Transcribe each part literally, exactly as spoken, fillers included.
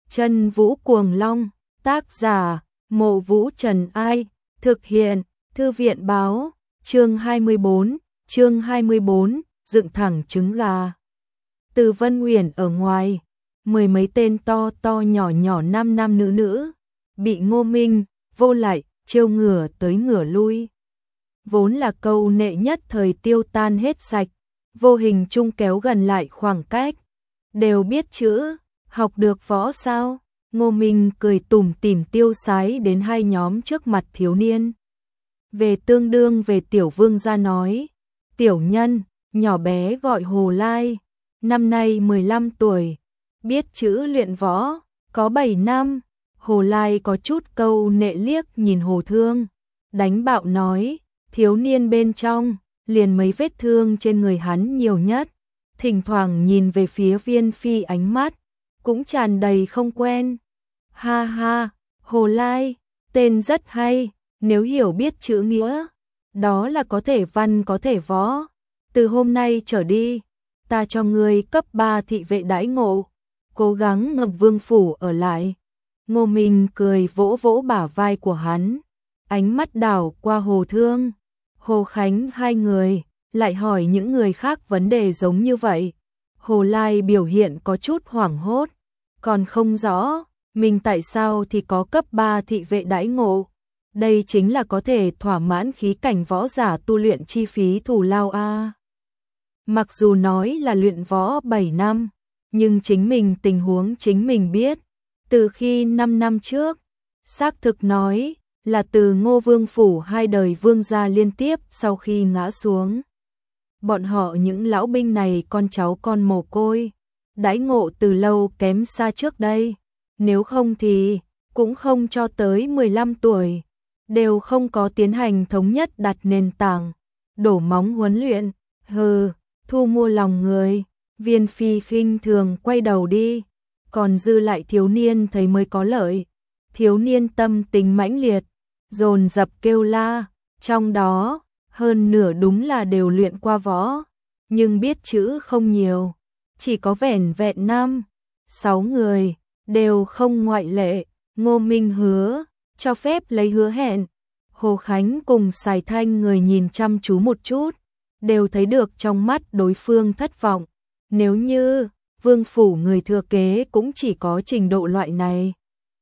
Chân Vũ Cuồng Long, tác giả, Mộ Vũ Trần Ai, thực hiện, Thư viện Báo, chương hai mươi bốn, chương hai mươi bốn, dựng thẳng trứng gà. Từ Vân Uyển ở ngoài, mười mấy tên to to nhỏ nhỏ nam nam nữ nữ, bị Ngô Minh, Vô Lại, trêu ngửa tới ngửa lui. Vốn là câu nệ nhất thời tiêu tan hết sạch, vô hình chung kéo gần lại khoảng cách. Đều biết chữ, học được võ sao? Ngô Minh cười tủm tỉm tiêu sái đến hai nhóm trước mặt thiếu niên. Về tương đương về Tiểu Vương gia nói, tiểu nhân, nhỏ bé gọi Hồ Lai, năm nay mười lăm tuổi, biết chữ luyện võ, có bảy năm. Hồ Lai có chút câu nệ liếc nhìn Hồ Thương, đánh bạo nói, thiếu niên bên trong, liền mấy vết thương trên người hắn nhiều nhất, thỉnh thoảng nhìn về phía Viên Phi ánh mắt, cũng tràn đầy không quen. Ha ha, Hồ Lai, tên rất hay, nếu hiểu biết chữ nghĩa, đó là có thể văn có thể võ. Từ hôm nay trở đi, ta cho ngươi cấp ba thị vệ đãi ngộ, cố gắng ngập vương phủ ở lại. Ngô Minh cười vỗ vỗ bả vai của hắn, ánh mắt đảo qua Hồ Thương, Hồ Khánh hai người, lại hỏi những người khác vấn đề giống như vậy. Hồ Lai biểu hiện có chút hoảng hốt, còn không rõ, mình tại sao thì có cấp ba thị vệ đãi ngộ. Đây chính là có thể thỏa mãn khí cảnh võ giả tu luyện chi phí thù lao a. Mặc dù nói là luyện võ bảy năm, nhưng chính mình tình huống chính mình biết. Từ khi năm năm trước, xác thực nói là từ Ngô Vương phủ hai đời vương gia liên tiếp sau khi ngã xuống. Bọn họ những lão binh này con cháu con mồ côi, đãi ngộ từ lâu kém xa trước đây, nếu không thì cũng không cho tới mười lăm tuổi, đều không có tiến hành thống nhất đặt nền tảng, đổ móng huấn luyện, hừ, thu mua lòng người. Viên Phi khinh thường quay đầu đi, còn dư lại thiếu niên thấy mới có lợi. Thiếu niên tâm tình mãnh liệt, dồn dập kêu la, trong đó hơn nửa đúng là đều luyện qua võ, nhưng biết chữ không nhiều, chỉ có vẻn vẹn năm, sáu người, đều không ngoại lệ. Ngô Minh hứa, cho phép lấy hứa hẹn. Hồ Khánh cùng Sài Thanh người nhìn chăm chú một chút, đều thấy được trong mắt đối phương thất vọng. Nếu như vương phủ người thừa kế cũng chỉ có trình độ loại này,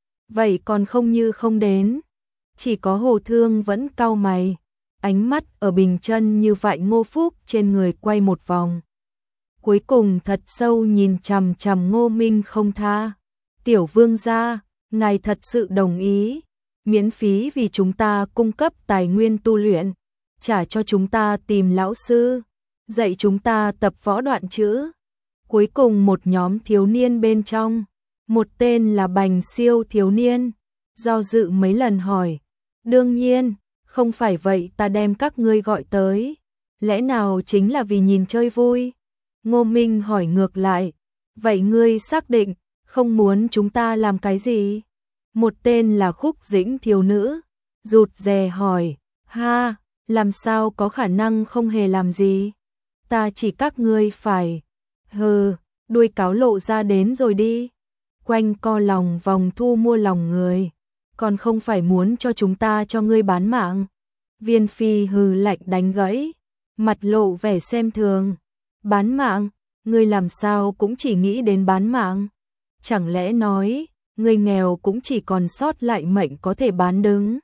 vậy còn không như không đến. Chỉ có Hồ Thương vẫn cau mày, ánh mắt ở bình chân như vậy Ngô Phúc trên người quay một vòng. Cuối cùng thật sâu nhìn chằm chằm Ngô Minh không tha. Tiểu vương gia, ngài thật sự đồng ý, miễn phí vì chúng ta cung cấp tài nguyên tu luyện, trả cho chúng ta tìm lão sư, dạy chúng ta tập võ đoạn chữ. Cuối cùng một nhóm thiếu niên bên trong, một tên là Bành Siêu thiếu niên, do dự mấy lần hỏi, đương nhiên, không phải vậy ta đem các ngươi gọi tới, lẽ nào chính là vì nhìn chơi vui? Ngô Minh hỏi ngược lại, vậy ngươi xác định không muốn chúng ta làm cái gì? Một tên là Khúc Dĩnh thiếu nữ, rụt rè hỏi, ha, làm sao có khả năng không hề làm gì? Ta chỉ các ngươi phải, hừ, đuôi cáo lộ ra đến rồi đi. Quanh co lòng vòng thu mua lòng người, còn không phải muốn cho chúng ta cho ngươi bán mạng. Viên Phi hừ lạnh đánh gãy, mặt lộ vẻ xem thường. Bán mạng, ngươi làm sao cũng chỉ nghĩ đến bán mạng? Chẳng lẽ nói, ngươi nghèo cũng chỉ còn sót lại mệnh có thể bán đứng?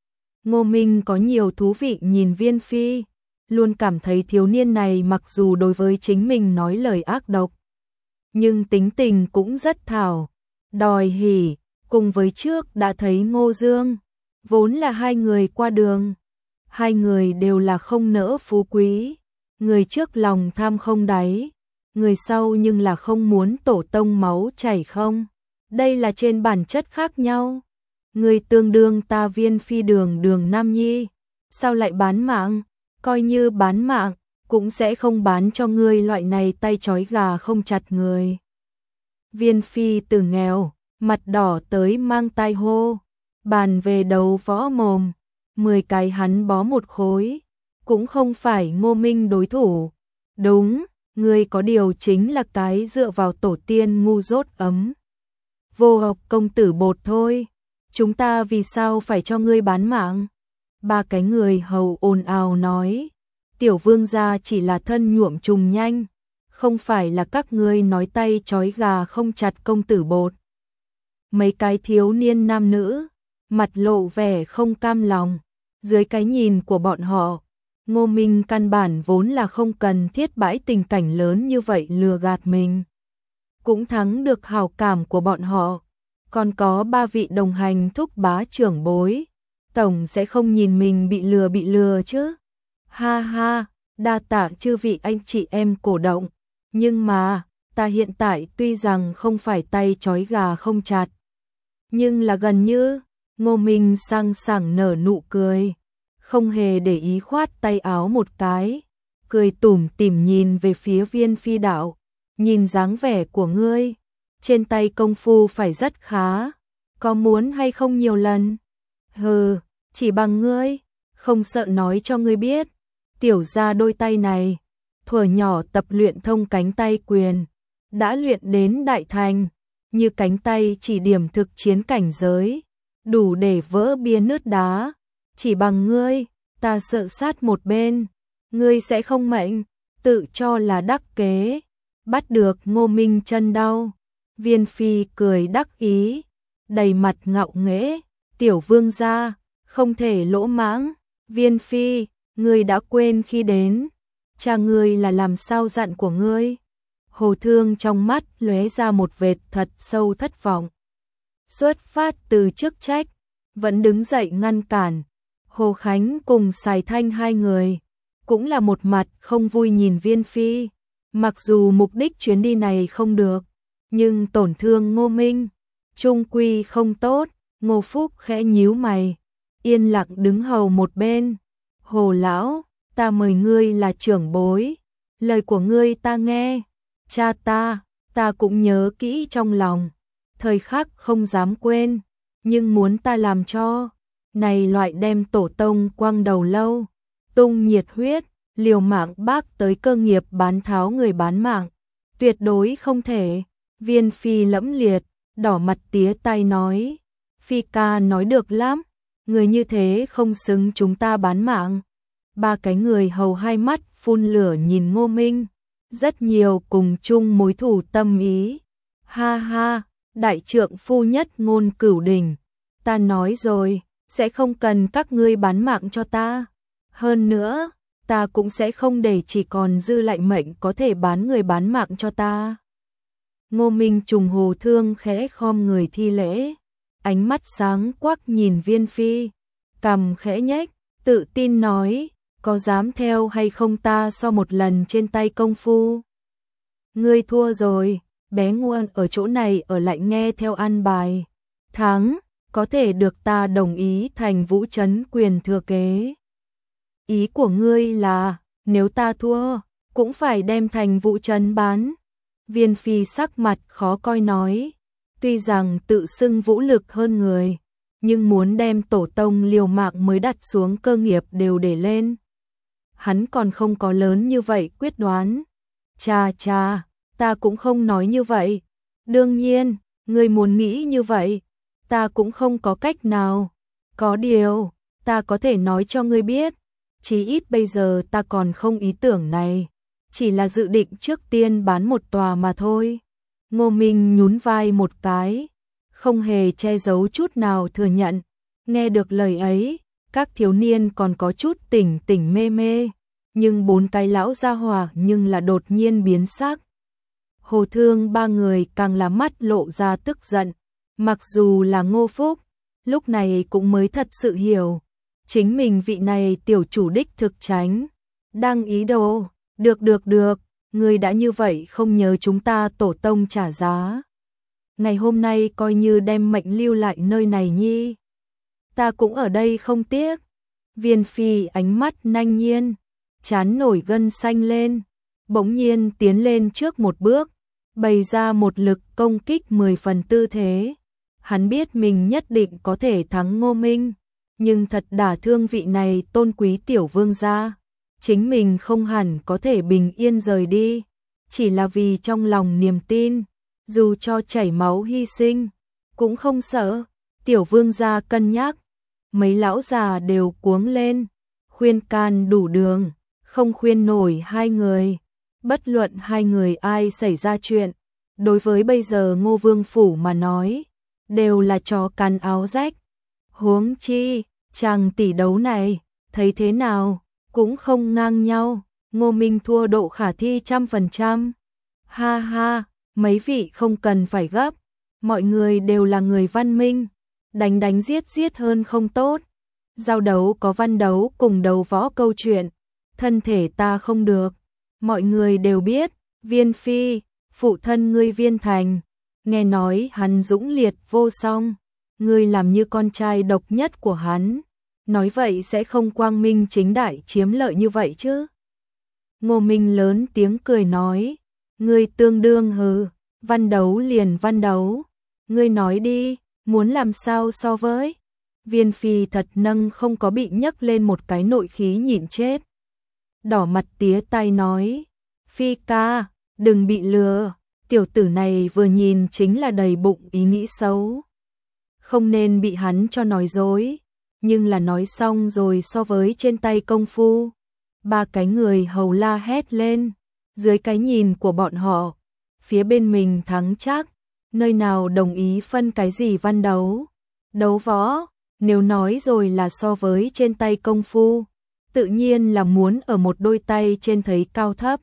Ngô Minh có nhiều thú vị nhìn Viên Phi, luôn cảm thấy thiếu niên này mặc dù đối với chính mình nói lời ác độc, nhưng tính tình cũng rất thảo. Đòi hỉ, cùng với trước đã thấy Ngô Dương, vốn là hai người qua đường. Hai người đều là không nỡ phú quý, người trước lòng tham không đáy, người sau nhưng là không muốn tổ tông máu chảy không. Đây là trên bản chất khác nhau. Người tương đương ta Viên Phi đường đường nam nhi, sao lại bán mạng? Coi như bán mạng, cũng sẽ không bán cho ngươi loại này tay trói gà không chặt người. Viên Phi từ nghèo, mặt đỏ tới mang tai hô, bàn về đầu võ mồm, mười cái hắn bó một khối, cũng không phải Ngô Minh đối thủ. Đúng, ngươi có điều chính là cái dựa vào tổ tiên ngu dốt ấm. Vô học công tử bột thôi, chúng ta vì sao phải cho ngươi bán mạng? Ba cái người hầu ồn ào nói, tiểu vương gia chỉ là thân nhuộm trùng nhanh, không phải là các ngươi nói tay trói gà không chặt công tử bột. Mấy cái thiếu niên nam nữ, mặt lộ vẻ không cam lòng, dưới cái nhìn của bọn họ, Ngô Minh căn bản vốn là không cần thiết bãi tình cảnh lớn như vậy lừa gạt mình. Cũng thắng được hảo cảm của bọn họ, còn có ba vị đồng hành thúc bá trưởng bối, tổng sẽ không nhìn mình bị lừa bị lừa chứ. Ha ha, đa tạ chư vị anh chị em cổ động, nhưng mà, ta hiện tại tuy rằng không phải tay trói gà không chặt, nhưng là gần như, Ngô Minh sang sảng nở nụ cười, không hề để ý khoát tay áo một cái, cười tủm tỉm nhìn về phía Viên Phi đạo, nhìn dáng vẻ của ngươi, trên tay công phu phải rất khá, có muốn hay không nhiều lần? Hừ, chỉ bằng ngươi, không sợ nói cho ngươi biết, tiểu gia đôi tay này, thuở nhỏ tập luyện thông cánh tay quyền, đã luyện đến đại thành, như cánh tay chỉ điểm thực chiến cảnh giới, đủ để vỡ bia nứt đá, chỉ bằng ngươi, ta sợ sát một bên, ngươi sẽ không mệnh, tự cho là đắc kế, bắt được Ngô Minh chân đau. Viên Phi cười đắc ý, đầy mặt ngạo nghễ, tiểu vương gia, không thể lỗ mãng, Viên Phi, ngươi đã quên khi đến, cha ngươi là làm sao dặn của ngươi. Hồ Thương trong mắt lóe ra một vệt thật sâu thất vọng. Xuất phát từ chức trách, vẫn đứng dậy ngăn cản. Hồ Khánh cùng Sài Thanh hai người, cũng là một mặt không vui nhìn Viên Phi. Mặc dù mục đích chuyến đi này không được, nhưng tổn thương Ngô Minh, trung quy không tốt. Ngô Phúc khẽ nhíu mày, yên lặng đứng hầu một bên. Hồ lão, ta mời ngươi là trưởng bối, lời của ngươi ta nghe, cha ta, ta cũng nhớ kỹ trong lòng, thời khắc không dám quên, nhưng muốn ta làm cho, này loại đem tổ tông quăng đầu lâu, tung nhiệt huyết, liều mạng bác tới cơ nghiệp bán tháo người bán mạng, tuyệt đối không thể. Viên Phi lẫm liệt, đỏ mặt tía tai nói, Phi ca nói được lắm, người như thế không xứng chúng ta bán mạng. Ba cái người hầu hai mắt phun lửa nhìn Ngô Minh, rất nhiều cùng chung mối thù tâm ý. Ha ha, đại trượng phu nhất ngôn cửu đình, ta nói rồi, sẽ không cần các ngươi bán mạng cho ta. Hơn nữa, ta cũng sẽ không để chỉ còn dư lại mệnh có thể bán người bán mạng cho ta. Ngô Minh trùng Hồ Thương khẽ khom người thi lễ, ánh mắt sáng quắc nhìn Viên Phi, cằm khẽ nhếch, tự tin nói, có dám theo hay không ta so một lần trên tay công phu? Ngươi thua rồi, bé ngoan ở chỗ này ở lại nghe theo an bài. Thắng, có thể được ta đồng ý thành Vũ Trấn quyền thừa kế. Ý của ngươi là, nếu ta thua, cũng phải đem thành Vũ Trấn bán. Viên Phi sắc mặt khó coi nói, tuy rằng tự xưng vũ lực hơn người, nhưng muốn đem tổ tông liều mạng mới đặt xuống cơ nghiệp đều để lên. Hắn còn không có lớn như vậy quyết đoán. Cha cha, ta cũng không nói như vậy. Đương nhiên, ngươi muốn nghĩ như vậy, ta cũng không có cách nào. Có điều, ta có thể nói cho ngươi biết, chí ít bây giờ ta còn không ý tưởng này, chỉ là dự định trước tiên bán một tòa mà thôi. Ngô Minh nhún vai một cái, không hề che giấu chút nào thừa nhận. Nghe được lời ấy, các thiếu niên còn có chút tỉnh tỉnh mê mê, nhưng bốn cái lão gia hỏa nhưng là đột nhiên biến sắc. Hồ Thương ba người càng là mắt lộ ra tức giận, mặc dù là Ngô Phúc, lúc này cũng mới thật sự hiểu, chính mình vị này tiểu chủ đích thực tránh, đang ý đồ, được được được, người đã như vậy không nhớ chúng ta tổ tông trả giá. Ngày hôm nay coi như đem mệnh lưu lại nơi này nhi. Ta cũng ở đây không tiếc. Viên Phi ánh mắt nhanh nhiên, trán nổi gân xanh lên, bỗng nhiên tiến lên trước một bước, bày ra một lực công kích mười phần tư thế. Hắn biết mình nhất định có thể thắng Ngô Minh, nhưng thật đả thương vị này tôn quý tiểu vương gia. Chính mình không hẳn có thể bình yên rời đi, chỉ là vì trong lòng niềm tin, dù cho chảy máu hy sinh, cũng không sợ. Tiểu vương gia cân nhắc, mấy lão già đều cuống lên, khuyên can đủ đường, không khuyên nổi hai người. Bất luận hai người ai xảy ra chuyện, đối với bây giờ Ngô Vương Phủ mà nói, đều là chó cắn áo rách. Huống chi, chàng tỷ đấu này, thấy thế nào, cũng không ngang nhau. Ngô Minh thua độ khả thi trăm phần trăm. Ha ha, mấy vị không cần phải gấp, mọi người đều là người văn minh, đánh đánh giết giết hơn không tốt. Giao đấu có văn đấu cùng đấu võ câu chuyện, thân thể ta không được. Mọi người đều biết, Viên Phi, phụ thân ngươi Viên Thành, nghe nói hắn dũng liệt vô song, ngươi làm như con trai độc nhất của hắn, nói vậy sẽ không quang minh chính đại chiếm lợi như vậy chứ. Ngô Minh lớn tiếng cười nói, ngươi tương đương hừ, văn đấu liền văn đấu, ngươi nói đi, muốn làm sao so với. Viên Phi thật nâng không có bị nhấc lên một cái nội khí nhịn chết. Đỏ mặt tía tay nói, Phi ca, đừng bị lừa, tiểu tử này vừa nhìn chính là đầy bụng ý nghĩ xấu. Không nên bị hắn cho nói dối, nhưng là nói xong rồi so với trên tay công phu. Ba cái người hầu la hét lên, dưới cái nhìn của bọn họ, phía bên mình thắng chắc, nơi nào đồng ý phân cái gì văn đấu, đấu võ, nếu nói rồi là so với trên tay công phu, tự nhiên là muốn ở một đôi tay trên thấy cao thấp.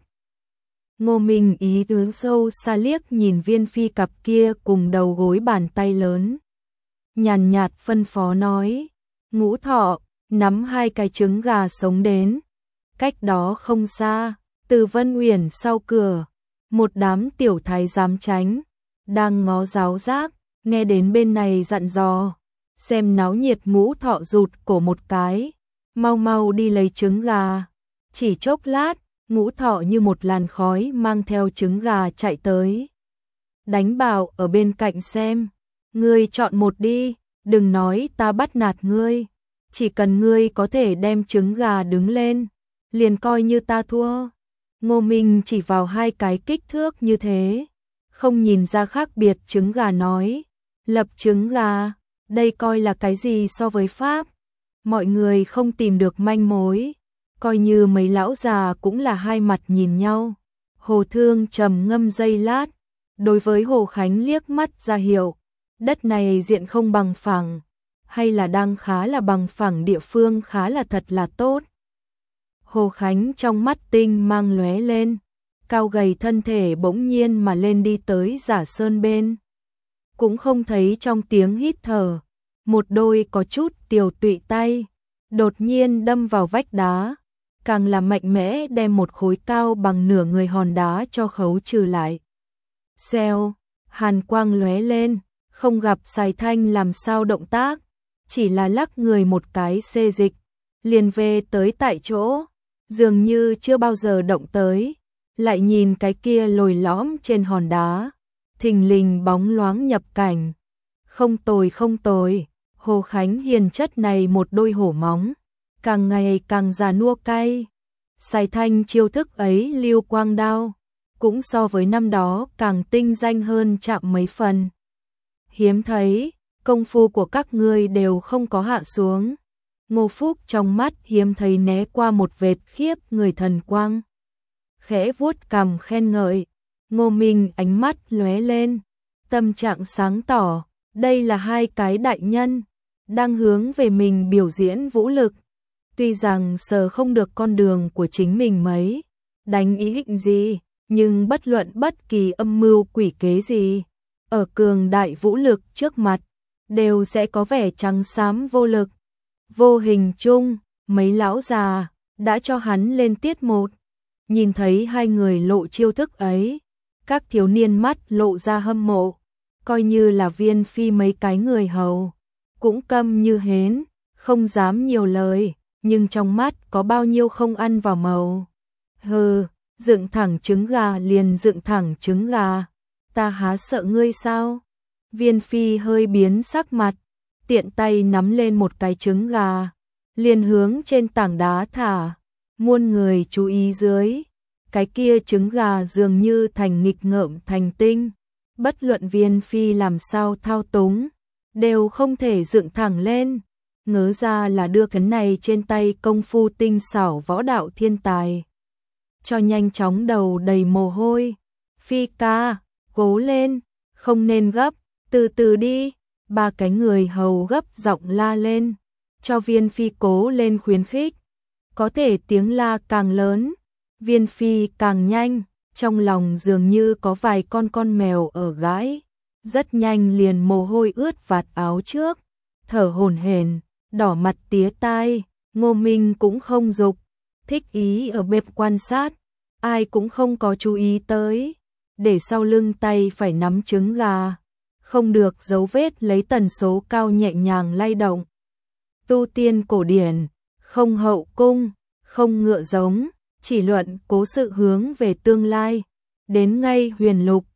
Ngô Minh ý tướng sâu xa liếc nhìn Viên Phi cặp kia cùng đầu gối bàn tay lớn. Nhàn nhạt phân phó nói, Ngũ Thọ, nắm hai cái trứng gà sống đến. Cách đó không xa, từ Vân Uyển sau cửa, một đám tiểu thái giám tránh, đang ngó giáo giác, nghe đến bên này dặn dò, xem náo nhiệt. Ngũ Thọ rụt cổ một cái, mau mau đi lấy trứng gà. Chỉ chốc lát, Ngũ Thọ như một làn khói mang theo trứng gà chạy tới. Đánh bảo ở bên cạnh xem, ngươi chọn một đi, đừng nói ta bắt nạt ngươi, chỉ cần ngươi có thể đem trứng gà đứng lên, liền coi như ta thua. Ngô Minh chỉ vào hai cái kích thước như thế, không nhìn ra khác biệt trứng gà nói, lập trứng gà, đây coi là cái gì so với Pháp. Mọi người không tìm được manh mối, coi như mấy lão già cũng là hai mặt nhìn nhau. Hồ Thương trầm ngâm giây lát, đối với Hồ Khánh liếc mắt ra hiệu, đất này diện không bằng phẳng, hay là đang khá là bằng phẳng, địa phương khá là thật là tốt. Hồ Khánh trong mắt tinh mang lóe lên, cao gầy thân thể bỗng nhiên mà lên đi tới Giả Sơn bên. Cũng không thấy trong tiếng hít thở, một đôi có chút tiều tụy tay, đột nhiên đâm vào vách đá, càng là mạnh mẽ đem một khối cao bằng nửa người hòn đá cho khấu trừ lại. Xèo, hàn quang lóe lên, không gặp Sài Thanh làm sao động tác, chỉ là lắc người một cái xê dịch, liền về tới tại chỗ, dường như chưa bao giờ động tới. Lại nhìn cái kia lồi lõm trên hòn đá, thình lình bóng loáng nhập cảnh. Không tồi không tồi, Hồ Khánh hiền chất này một đôi hổ móng, càng ngày càng già nua cay. Sài Thanh chiêu thức ấy lưu quang đao, cũng so với năm đó càng tinh danh hơn chạm mấy phần. Hiếm thấy, công phu của các ngươi đều không có hạ xuống. Ngô Phúc trong mắt hiếm thấy né qua một vệt khiếp người thần quang. Khẽ vuốt cằm khen ngợi, Ngô Minh ánh mắt lóe lên, tâm trạng sáng tỏ, đây là hai cái đại nhân, đang hướng về mình biểu diễn vũ lực. Tuy rằng sờ không được con đường của chính mình mấy, đánh ý định gì, nhưng bất luận bất kỳ âm mưu quỷ kế gì, ở cường đại vũ lực trước mặt, đều sẽ có vẻ trắng xám vô lực. Vô hình chung, mấy lão già đã cho hắn lên tiết một. Nhìn thấy hai người lộ chiêu thức ấy, các thiếu niên mắt lộ ra hâm mộ, coi như là Viên Phi mấy cái người hầu, cũng câm như hến, không dám nhiều lời, nhưng trong mắt có bao nhiêu không ăn vào màu. Hừ, dựng thẳng trứng gà liền dựng thẳng trứng gà, ta há sợ ngươi sao? Viên Phi hơi biến sắc mặt, tiện tay nắm lên một cái trứng gà, liền hướng trên tảng đá thả. Muôn người chú ý dưới, cái kia trứng gà dường như thành nghịch ngợm thành tinh, bất luận Viên Phi làm sao thao túng, đều không thể dựng thẳng lên. Ngớ ra là đưa cái này trên tay công phu tinh xảo võ đạo thiên tài. Cho nhanh chóng đầu đầy mồ hôi. Phi ca, cố lên, không nên gấp, từ từ đi. Ba cái người hầu gấp giọng la lên, cho Viên Phi cố lên khuyến khích. Có thể tiếng la càng lớn, Viên Phi càng nhanh, trong lòng dường như có vài con con mèo ở gãi. Rất nhanh liền mồ hôi ướt vạt áo trước, thở hổn hển, đỏ mặt tía tai. Ngô Minh cũng không dục, thích ý ở bếp quan sát, ai cũng không có chú ý tới. Để sau lưng tay phải nắm trứng gà, không được dấu vết lấy tần số cao nhẹ nhàng lay động. Tu tiên cổ điển, không hậu cung, không ngựa giống, chỉ luận cố sự hướng về tương lai. Đến ngay huyền lục,